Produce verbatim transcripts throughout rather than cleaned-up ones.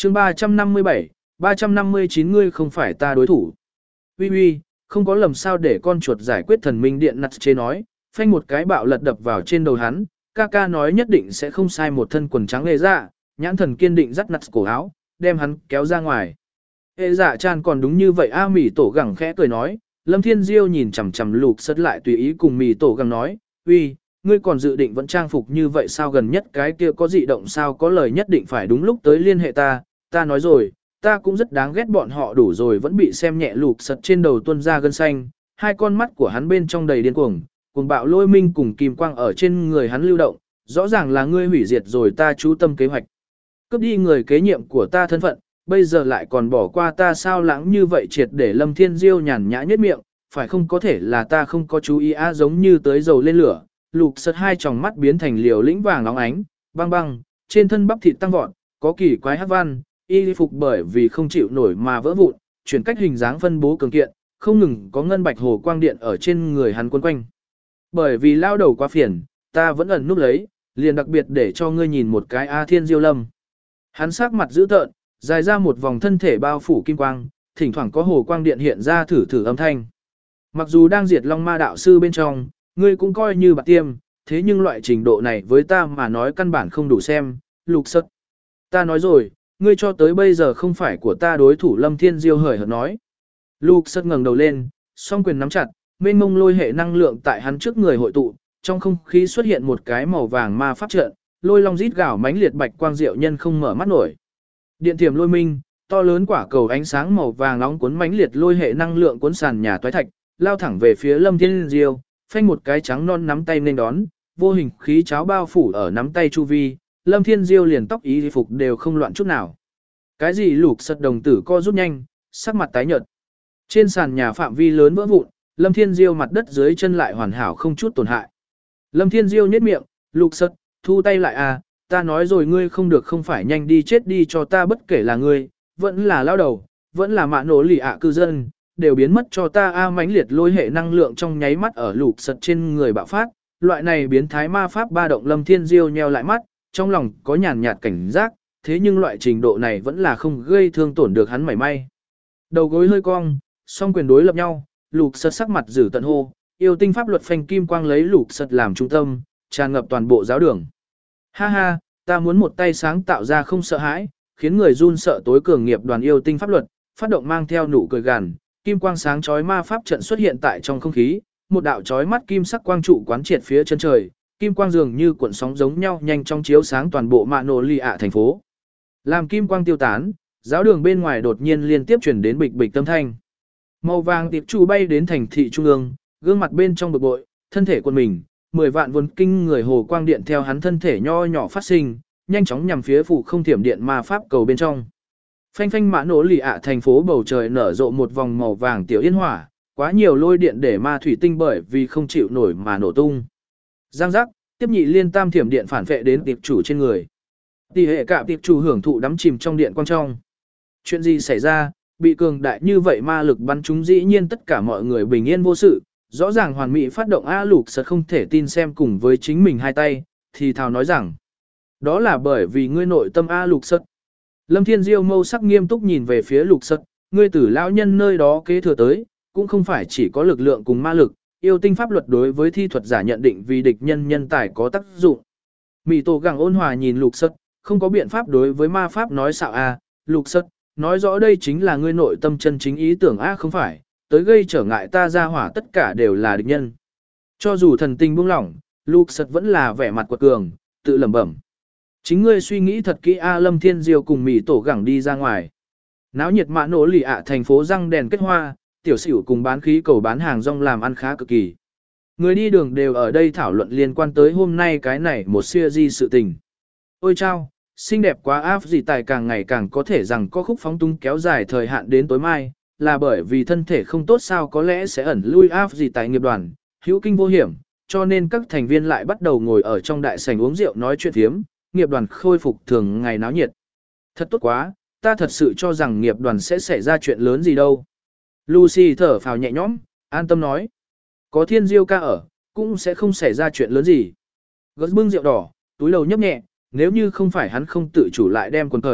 chương ba trăm năm mươi bảy, ba trăm năm mươi chín ngươi không phải ta đối thủ. Uy uy, không có lầm sao để con chuột giải quyết thần minh điện nặt chế nói, phanh một cái bạo lật đập vào trên đầu hắn, ca ca nói nhất định sẽ không sai một thân quần trắng lê dạ, nhãn thần kiên định dắt nặt cổ áo, đem hắn kéo ra ngoài. Ê dạ chan còn đúng như vậy a mỉ tổ gẳng khẽ cười nói, Lâm Thiên Diêu nhìn chằm chằm lục sật lại tùy ý cùng mỉ tổ gẳng nói, uy, ngươi còn dự định vẫn trang phục như vậy sao gần nhất cái kia có dị động sao có lời nhất định phải đúng lúc tới liên hệ ta, ta nói rồi, ta cũng rất đáng ghét bọn họ đủ rồi vẫn bị xem nhẹ lục sật trên đầu tuôn ra gân xanh, hai con mắt của hắn bên trong đầy điên cuồng, cuồng bạo lôi minh cùng kim quang ở trên người hắn lưu động, rõ ràng là ngươi hủy diệt rồi ta chú tâm kế hoạch. Cướp đi người kế nhiệm của ta thân phận, bây giờ lại còn bỏ qua ta sao lãng như vậy triệt để Lâm Thiên Diêu nhàn nhã nhất miệng, phải không có thể là ta không có chú ý á giống như tới dầu lên lửa, lục sật hai tròng mắt biến thành liều lĩnh vàng óng ánh, băng băng, trên thân bắp thịt tăng vọt, có kỳ quái hắc văn, y phục bởi vì không chịu nổi mà vỡ vụn, chuyển cách hình dáng phân bố cường kiện, không ngừng có ngân bạch hồ quang điện ở trên người hắn quấn quanh. Bởi vì lao đầu quá phiền, ta vẫn ẩn núp lấy, liền đặc biệt để cho ngươi nhìn một cái A Thiên Diêu Lâm. Hắn sắc mặt dữ tợn, dài ra một vòng thân thể bao phủ kim quang, thỉnh thoảng có hồ quang điện hiện ra thử thử âm thanh. Mặc dù đang diệt Long Ma đạo sư bên trong, ngươi cũng coi như bạc tiêm, thế nhưng loại trình độ này với ta mà nói căn bản không đủ xem, lục sật. Ta nói rồi, ngươi cho tới bây giờ không phải của ta đối thủ Lâm Thiên Diêu hời hợt nói. Lục sật ngẩng đầu lên, song quyền nắm chặt, mênh mông lôi hệ năng lượng tại hắn trước người hội tụ, trong không khí xuất hiện một cái màu vàng ma pháp trận, lôi long rít gào mãnh liệt bạch quang diệu nhân không mở mắt nổi. Điện thiểm lôi minh, to lớn quả cầu ánh sáng màu vàng nóng cuốn mãnh liệt lôi hệ năng lượng cuốn sàn nhà toái thạch, lao thẳng về phía Lâm Thiên Diêu, phanh một cái trắng non nắm tay nên đón, vô hình khí cháo bao phủ ở nắm tay chu vi, Lâm Thiên Diêu liền tóc ý phục đều không loạn chút nào. Cái gì lục sật đồng tử co rút nhanh, sắc mặt tái nhợt. Trên sàn nhà phạm vi lớn vỡ vụn, Lâm Thiên Diêu mặt đất dưới chân lại hoàn hảo không chút tổn hại. Lâm Thiên Diêu nhếch miệng, lục sật, thu tay lại à, ta nói rồi ngươi không được không phải nhanh đi chết đi cho ta bất kể là ngươi, vẫn là lao đầu, vẫn là mạ nổ lì ạ cư dân, đều biến mất cho ta a mãnh liệt lôi hệ năng lượng trong nháy mắt ở lục sật trên người bạo phát, loại này biến thái ma pháp ba động Lâm Thiên Diêu nheo lại mắt, trong lòng có nhàn nhạt cảnh giác, thế nhưng loại trình độ này vẫn là không gây thương tổn được hắn mảy may. Đầu gối hơi cong, song quyền đối lập nhau, lục sật sắc mặt giữ tận hô, yêu tinh pháp luật phanh kim quang lấy lục sật làm trung tâm, tràn ngập toàn bộ giáo đường. Ha ha, ta muốn một tay sáng tạo ra không sợ hãi, khiến người run sợ tối cường nghiệp đoàn yêu tinh pháp luật, phát động mang theo nụ cười gằn, kim quang sáng chói ma pháp trận xuất hiện tại trong không khí, một đạo chói mắt kim sắc quang trụ quán triệt phía chân trời, kim quang dường như cuộn sóng giống nhau nhanh chóng chiếu sáng toàn bộ mạ nổ lì ạ thành phố. Làm kim quang tiêu tán, giáo đường bên ngoài đột nhiên liên tiếp chuyển đến bịch bịch tâm thanh. Màu vàng tiệp chủ bay đến thành thị trung ương, gương mặt bên trong bực bội, thân thể quân mình, mười vạn vốn kinh người hồ quang điện theo hắn thân thể nho nhỏ phát sinh, nhanh chóng nhằm phía phủ không thiểm điện ma pháp cầu bên trong. Phanh phanh mã nổ lì ạ thành phố bầu trời nở rộ một vòng màu vàng tiểu yên hỏa, quá nhiều lôi điện để ma thủy tinh bởi vì không chịu nổi mà nổ tung. Giang giác, tiếp nhị liên tam thiểm điện phản vệ đến tiệp chủ trên người. Tỷ hệ cả tiệp chủ hưởng thụ đắm chìm trong điện quang trong. Chuyện gì xảy ra, bị cường đại như vậy ma lực bắn chúng dĩ nhiên tất cả mọi người bình yên vô sự, rõ ràng hoàn mỹ phát động A lục sật không thể tin xem cùng với chính mình hai tay, thì thào nói rằng, đó là bởi vì ngươi nội tâm A lục sật. Lâm Thiên Diêu mâu sắc nghiêm túc nhìn về phía lục sật, ngươi tử lão nhân nơi đó kế thừa tới, cũng không phải chỉ có lực lượng cùng ma lực, yêu tinh pháp luật đối với thi thuật giả nhận định vì địch nhân nhân tài có tác dụng. Mị tổ gẳng ôn hòa nhìn lục sật, không có biện pháp đối với ma pháp nói xạo A, lục sật, nói rõ đây chính là ngươi nội tâm chân chính ý tưởng A không phải, tới gây trở ngại ta ra hỏa tất cả đều là địch nhân. Cho dù thần tình buông lỏng, lục sật vẫn là vẻ mặt quật cường, tự lẩm bẩm. Chính ngươi suy nghĩ thật kỹ A Lâm Thiên Diêu cùng Mị tổ gẳng đi ra ngoài. Náo nhiệt mã nổ lì ạ thành phố răng đèn kết hoa, tiểu xỉu cùng bán khí cầu bán hàng rong làm ăn khá cực kỳ. Người đi đường đều ở đây thảo luận liên quan tới hôm nay cái này một siêu di sự tình. Ôi chao, xinh đẹp quá áp gì tài càng ngày càng có thể rằng có khúc phóng tung kéo dài thời hạn đến tối mai, là bởi vì thân thể không tốt sao có lẽ sẽ ẩn lui áp gì tài nghiệp đoàn, hữu kinh vô hiểm, cho nên các thành viên lại bắt đầu ngồi ở trong đại sảnh uống rượu nói chuyện thiếm, nghiệp đoàn khôi phục thường ngày náo nhiệt. Thật tốt quá, ta thật sự cho rằng nghiệp đoàn sẽ xảy ra chuyện lớn gì đâu. Lucy thở phào nhẹ nhõm, an tâm nói. Có Thiên Diêu ca ở, cũng sẽ không xảy ra chuyện lớn gì. Gớt bưng rượu đỏ, túi đầu nhấp nhẹ, nếu như không phải hắn không tự chủ lại đem quần cởi,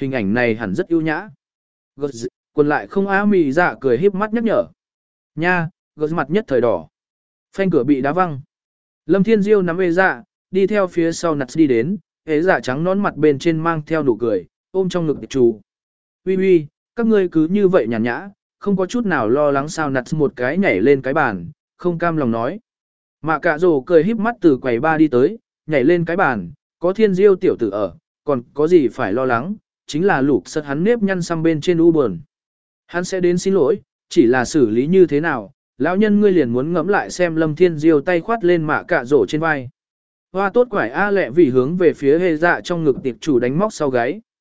hình ảnh này hẳn rất ưu nhã. Gật quần lại không á mì dạ cười híp mắt nhắc nhở. Nha, gật mặt nhất thời đỏ. Phanh cửa bị đá văng. Lâm Thiên Diêu nắm ê dạ, đi theo phía sau nặt đi đến, ế dạ trắng nón mặt bên trên mang theo nụ cười, ôm trong ngực chủ. Ui ui, các ngươi cứ như vậy nhàn nhã, không có chút nào lo lắng sao nặt một cái nhảy lên cái bàn, không cam lòng nói. Mạ cạ rồ cười híp mắt từ quầy ba đi tới, nhảy lên cái bàn, có Thiên Diêu tiểu tử ở, còn có gì phải lo lắng, chính là lục sật hắn nếp nhăn xăm bên trên u buồn. Hắn sẽ đến xin lỗi, chỉ là xử lý như thế nào, lão nhân ngươi liền muốn ngẫm lại xem Lâm Thiên Diêu tay khoát lên mạ cạ rổ trên vai. Hoa tốt quải A lẹ vì hướng về phía hề dạ trong ngực tiệp chủ đánh móc sau gáy.